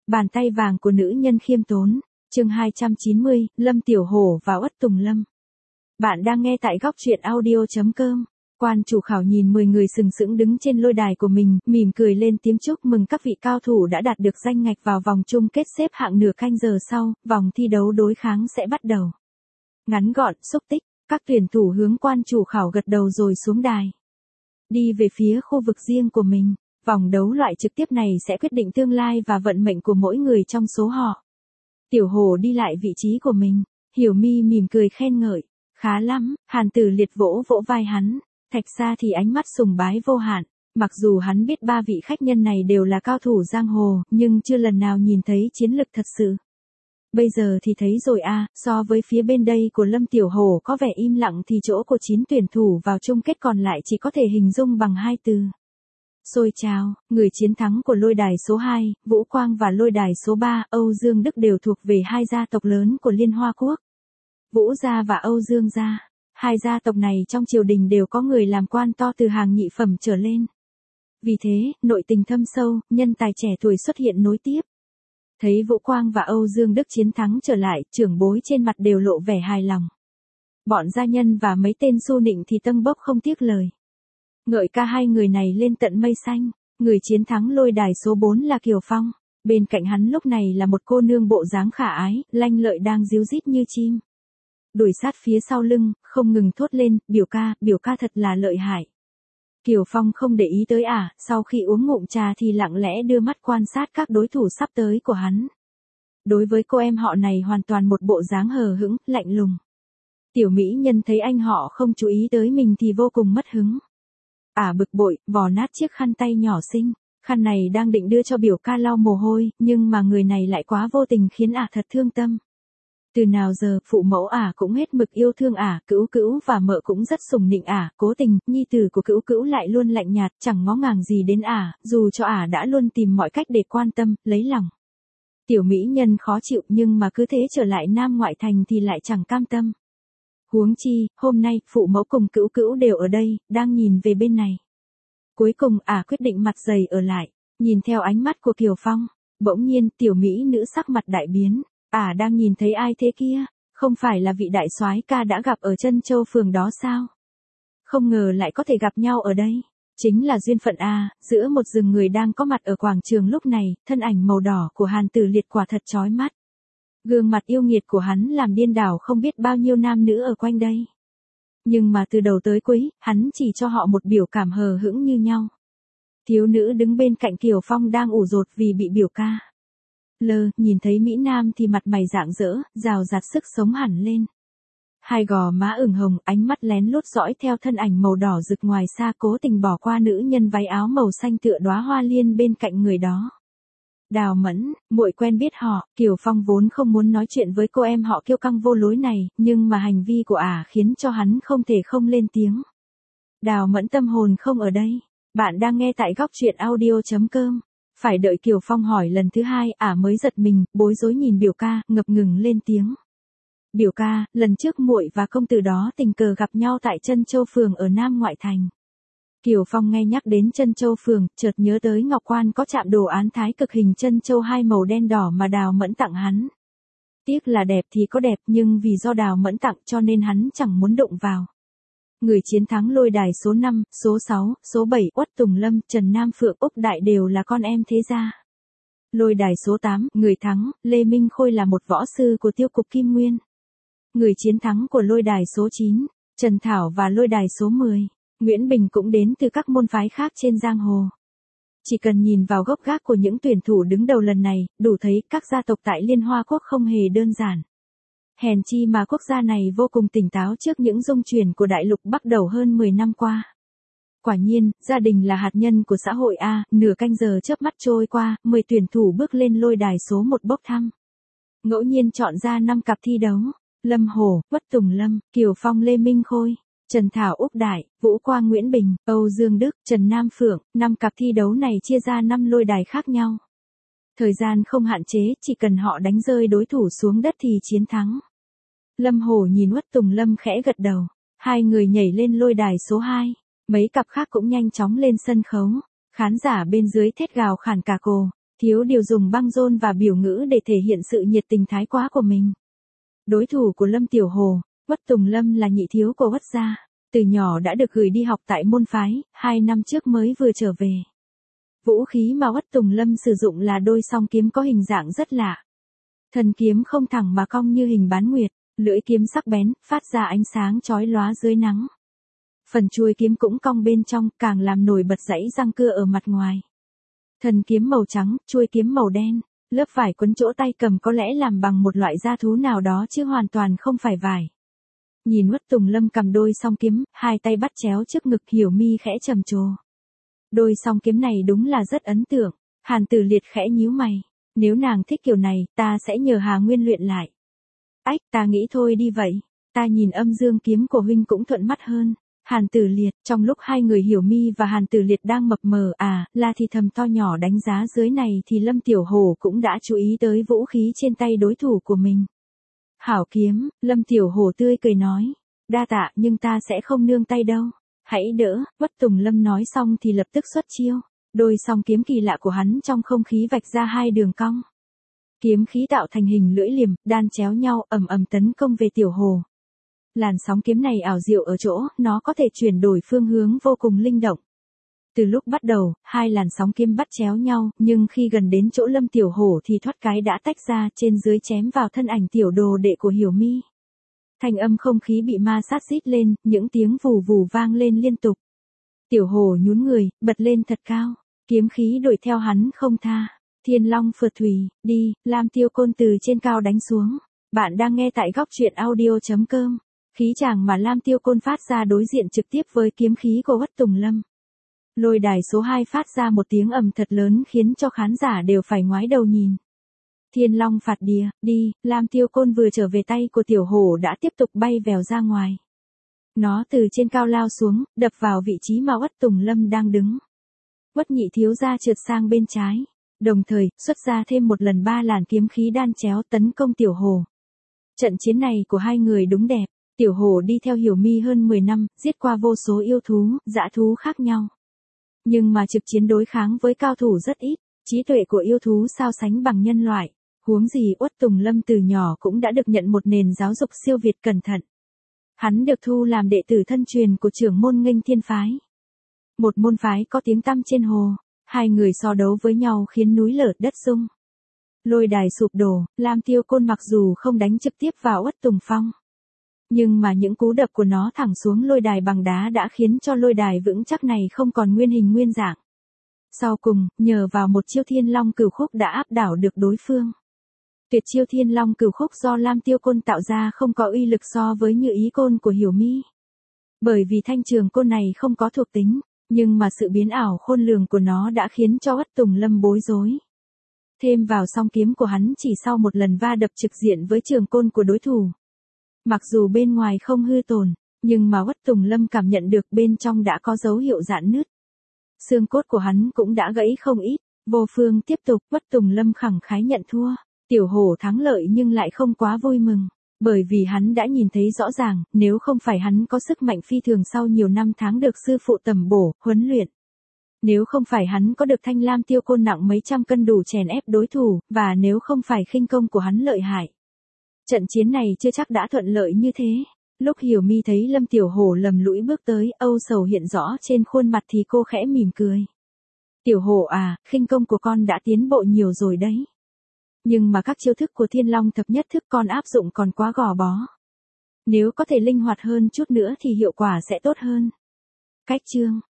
Bàn tay vàng của nữ nhân khiêm tốn. Chương 290, Lâm Tiểu Hổ và Uất Tùng Lâm. Bạn đang nghe tại góc truyện audio.com. Quan chủ khảo nhìn 10 người sừng sững đứng trên lôi đài của mình, mỉm cười lên tiếng chúc mừng các vị cao thủ đã đạt được danh ngạch vào vòng chung kết xếp hạng nửa canh giờ sau, vòng thi đấu đối kháng sẽ bắt đầu. Ngắn gọn, xúc tích, các tuyển thủ hướng quan chủ khảo gật đầu rồi xuống đài. Đi về phía khu vực riêng của mình, vòng đấu loại trực tiếp này sẽ quyết định tương lai và vận mệnh của mỗi người trong số họ. Tiểu Hổ đi lại vị trí của mình, Hiểu Mi mỉm cười khen ngợi, khá lắm, Hàn Tử Liệt vỗ vỗ vai hắn, Thạch Sa thì ánh mắt sùng bái vô hạn, mặc dù hắn biết ba vị khách nhân này đều là cao thủ giang hồ, nhưng chưa lần nào nhìn thấy chiến lực thật sự. Bây giờ thì thấy rồi à, so với phía bên đây của Lâm Tiểu Hổ có vẻ im lặng thì chỗ của 9 tuyển thủ vào chung kết còn lại chỉ có thể hình dung bằng 2 từ. Xôi trào, người chiến thắng của lôi đài số 2, Vũ Quang và lôi đài số 3, Âu Dương Đức đều thuộc về hai gia tộc lớn của Liên Hoa Quốc. Vũ gia và Âu Dương gia. Hai gia tộc này trong triều đình đều có người làm quan to từ hàng nhị phẩm trở lên. Vì thế, nội tình thâm sâu, nhân tài trẻ tuổi xuất hiện nối tiếp. Thấy Vũ Quang và Âu Dương Đức chiến thắng trở lại, trưởng bối trên mặt đều lộ vẻ hài lòng. Bọn gia nhân và mấy tên su nịnh thì tâng bốc không tiếc lời. Ngợi ca hai người này lên tận mây xanh. Người chiến thắng lôi đài số 4 là Kiều Phong. Bên cạnh hắn lúc này là một cô nương bộ dáng khả ái, lanh lợi đang ríu rít như chim. Đuổi sát phía sau lưng, không ngừng thốt lên, biểu ca thật là lợi hại. Kiều Phong không để ý tới sau khi uống ngụm trà thì lặng lẽ đưa mắt quan sát các đối thủ sắp tới của hắn. Đối với cô em họ này hoàn toàn một bộ dáng hờ hững, lạnh lùng. Tiểu mỹ nhân thấy anh họ không chú ý tới mình thì vô cùng mất hứng. Bực bội, vò nát chiếc khăn tay nhỏ xinh, khăn này đang định đưa cho biểu ca lau mồ hôi, nhưng mà người này lại quá vô tình khiến thật thương tâm. Từ nào giờ, phụ mẫu cũng hết mực yêu thương cữu cữu và mợ cũng rất sủng nịnh cố tình, nhi tử của cữu cữu lại luôn lạnh nhạt, chẳng ngó ngàng gì đến dù cho đã luôn tìm mọi cách để quan tâm, lấy lòng. Tiểu mỹ nhân khó chịu nhưng mà cứ thế trở lại Nam ngoại thành thì lại chẳng cam tâm. Huống chi, hôm nay, phụ mẫu cùng cữu cữu đều ở đây, đang nhìn về bên này. Cuối cùng quyết định mặt dày ở lại, nhìn theo ánh mắt của Kiều Phong, bỗng nhiên tiểu mỹ nữ sắc mặt đại biến. Đang nhìn thấy ai thế kia, không phải là vị đại soái ca đã gặp ở Trân Châu phường đó sao? Không ngờ lại có thể gặp nhau ở đây, chính là duyên phận giữa một rừng người đang có mặt ở quảng trường lúc này, thân ảnh màu đỏ của Hàn Tử Liệt quả thật chói mắt. Gương mặt yêu nghiệt của hắn làm điên đảo không biết bao nhiêu nam nữ ở quanh đây. Nhưng mà từ đầu tới cuối, hắn chỉ cho họ một biểu cảm hờ hững như nhau. Thiếu nữ đứng bên cạnh Kiều Phong đang ủ rột vì bị biểu ca. Nhìn thấy Mỹ Nam thì mặt mày rạng rỡ, rào rạt sức sống hẳn lên. Hai gò má ửng hồng, ánh mắt lén lút dõi theo thân ảnh màu đỏ rực ngoài xa cố tình bỏ qua nữ nhân váy áo màu xanh tựa đóa hoa liên bên cạnh người đó. Đào Mẫn, muội quen biết họ, Kiều Phong vốn không muốn nói chuyện với cô em họ kiêu căng vô lối này, nhưng mà hành vi của khiến cho hắn không thể không lên tiếng. Đào Mẫn tâm hồn không ở đây. Bạn đang nghe tại góc truyện audio.com. Phải đợi Kiều Phong hỏi lần thứ hai, mới giật mình, bối rối nhìn biểu ca, ngập ngừng lên tiếng. Biểu ca, lần trước muội và công tử đó tình cờ gặp nhau tại Trân Châu phường ở Nam ngoại thành. Kiều Phong nghe nhắc đến Trân Châu phường, chợt nhớ tới ngọc quan có chạm đồ án thái cực hình Trân Châu 2 màu đen đỏ mà Đào Mẫn tặng hắn. Tiếc là đẹp thì có đẹp nhưng vì do Đào Mẫn tặng cho nên hắn chẳng muốn đụng vào. Người chiến thắng lôi đài số 5, số 6, số 7, Uất Tùng Lâm, Trần Nam Phượng, Úc Đại đều là con em thế gia. Lôi đài số 8, người thắng, Lê Minh Khôi là một võ sư của tiêu cục Kim Nguyên. Người chiến thắng của lôi đài số 9, Trần Thảo và lôi đài số 10, Nguyễn Bình cũng đến từ các môn phái khác trên giang hồ. Chỉ cần nhìn vào gốc gác của những tuyển thủ đứng đầu lần này, đủ thấy các gia tộc tại Liên Hoa Quốc không hề đơn giản. Hèn chi mà quốc gia này vô cùng tỉnh táo trước những dung chuyển của đại lục bắt đầu hơn 10 năm qua. Quả nhiên, gia đình là hạt nhân của xã hội nửa canh giờ chớp mắt trôi qua, 10 tuyển thủ bước lên lôi đài số 1 bốc thăm. Ngẫu nhiên chọn ra 5 cặp thi đấu, Lâm Hổ, Uất Tùng Lâm, Kiều Phong Lê Minh Khôi, Trần Thảo Úc Đại, Vũ Quang Nguyễn Bình, Âu Dương Đức, Trần Nam Phượng, 5 cặp thi đấu này chia ra 5 lôi đài khác nhau. Thời gian không hạn chế, chỉ cần họ đánh rơi đối thủ xuống đất thì chiến thắng. Lâm Hổ nhìn Uất Tùng Lâm khẽ gật đầu, hai người nhảy lên lôi đài số 2, mấy cặp khác cũng nhanh chóng lên sân khấu, khán giả bên dưới thét gào khản cả cổ, thiếu điều dùng băng rôn và biểu ngữ để thể hiện sự nhiệt tình thái quá của mình. Đối thủ của Lâm Tiểu Hồ, Uất Tùng Lâm là nhị thiếu của Uất gia, từ nhỏ đã được gửi đi học tại môn phái, 2 năm trước mới vừa trở về. Vũ khí mà Uất Tùng Lâm sử dụng là đôi song kiếm có hình dạng rất lạ. Thân kiếm không thẳng mà cong như hình bán nguyệt, lưỡi kiếm sắc bén, phát ra ánh sáng chói lóa dưới nắng. Phần chuôi kiếm cũng cong bên trong, càng làm nổi bật dãy răng cưa ở mặt ngoài. Thân kiếm màu trắng, chuôi kiếm màu đen, lớp vải quấn chỗ tay cầm có lẽ làm bằng một loại da thú nào đó chứ hoàn toàn không phải vải. Nhìn Uất Tùng Lâm cầm đôi song kiếm, hai tay bắt chéo trước ngực, Hiểu Mi khẽ trầm trồ. Đôi song kiếm này đúng là rất ấn tượng. Hàn Tử Liệt khẽ nhíu mày. Nếu nàng thích kiểu này, ta sẽ nhờ Hà Nguyên luyện lại. Ách, ta nghĩ thôi đi vậy. Ta nhìn âm dương kiếm của huynh cũng thuận mắt hơn. Hàn Tử Liệt, trong lúc hai người Hiểu Mi và Hàn Tử Liệt đang mập mờ là thì thầm to nhỏ đánh giá dưới này thì Lâm Tiểu Hổ cũng đã chú ý tới vũ khí trên tay đối thủ của mình. Hảo kiếm, Lâm Tiểu Hổ tươi cười nói. Đa tạ, nhưng ta sẽ không nương tay đâu. Hãy đỡ, Uất Tùng Lâm nói xong thì lập tức xuất chiêu. Đôi song kiếm kỳ lạ của hắn trong không khí vạch ra hai đường cong. Kiếm khí tạo thành hình lưỡi liềm, đan chéo nhau, ầm ầm tấn công về Tiểu Hồ. Làn sóng kiếm này ảo diệu ở chỗ, nó có thể chuyển đổi phương hướng vô cùng linh động. Từ lúc bắt đầu, hai làn sóng kiếm bắt chéo nhau, nhưng khi gần đến chỗ Lâm Tiểu Hổ thì thoát cái đã tách ra, trên dưới chém vào thân ảnh tiểu đồ đệ của Hiểu Mi. Thanh âm không khí bị ma sát rít lên, những tiếng vù vù vang lên liên tục. Tiểu Hồ nhún người, bật lên thật cao, kiếm khí đuổi theo hắn không tha. Thiên Long phượt thủy, đi, Lam Tiêu Côn từ trên cao đánh xuống. Bạn đang nghe tại góc truyện audio.com. Khí chàng mà Lam Tiêu Côn phát ra đối diện trực tiếp với kiếm khí của Uất Tùng Lâm. Lôi đài số 2 phát ra một tiếng ầm thật lớn khiến cho khán giả đều phải ngoái đầu nhìn. Thiên Long phạt đìa, đi, Lam Tiêu Côn vừa trở về tay của Tiểu Hổ đã tiếp tục bay vèo ra ngoài. Nó từ trên cao lao xuống, đập vào vị trí mà Uất Tùng Lâm đang đứng. Uất nhị thiếu gia trượt sang bên trái, đồng thời xuất ra thêm một lần 3 làn kiếm khí đan chéo tấn công Tiểu Hổ. Trận chiến này của hai người đúng đẹp. Tiểu Hổ đi theo Hiểu Mi hơn 10 năm, giết qua vô số yêu thú, dã thú khác nhau. Nhưng mà trực chiến đối kháng với cao thủ rất ít, trí tuệ của yêu thú sao sánh bằng nhân loại. Huống gì Uất Tùng Lâm từ nhỏ cũng đã được nhận một nền giáo dục siêu việt cẩn thận. Hắn được thu làm đệ tử thân truyền của trưởng môn Nghênh Thiên phái. Một môn phái có tiếng tăm trên hồ, hai người so đấu với nhau khiến núi lở đất rung. Lôi đài sụp đổ, Lam Tiêu Côn mặc dù không đánh trực tiếp vào Uất Tùng Phong. Nhưng mà những cú đập của nó thẳng xuống lôi đài bằng đá đã khiến cho lôi đài vững chắc này không còn nguyên hình nguyên dạng. Sau cùng, nhờ vào một chiêu Thiên Long Cửu Khúc đã áp đảo được đối phương. Tuyệt chiêu Thiên Long Cửu Khúc do Lam Tiêu Côn tạo ra không có uy lực so với Như Ý Côn của Hiểu Mi. Bởi vì thanh trường côn này không có thuộc tính, nhưng mà sự biến ảo khôn lường của nó đã khiến cho Uất Tùng Lâm bối rối. Thêm vào song kiếm của hắn chỉ sau một lần va đập trực diện với trường côn của đối thủ. Mặc dù bên ngoài không hư tổn, nhưng mà Uất Tùng Lâm cảm nhận được bên trong đã có dấu hiệu rạn nứt. Xương cốt của hắn cũng đã gãy không ít. Vô phương tiếp tục, Uất Tùng Lâm khẳng khái nhận thua. Tiểu Hổ thắng lợi nhưng lại không quá vui mừng. Bởi vì hắn đã nhìn thấy rõ ràng, nếu không phải hắn có sức mạnh phi thường sau nhiều năm tháng được sư phụ tầm bổ, huấn luyện. Nếu không phải hắn có được thanh lam tiêu côn nặng mấy trăm cân đủ chèn ép đối thủ, và nếu không phải khinh công của hắn lợi hại. Trận chiến này chưa chắc đã thuận lợi như thế. Lúc Hiểu Mi thấy Lâm Tiểu Hổ lầm lũi bước tới, âu sầu hiện rõ trên khuôn mặt thì cô khẽ mỉm cười. Tiểu Hổ à, khinh công của con đã tiến bộ nhiều rồi đấy. Nhưng mà các chiêu thức của Thiên Long thập nhất thức con áp dụng còn quá gò bó. Nếu có thể linh hoạt hơn chút nữa thì hiệu quả sẽ tốt hơn. Cách chương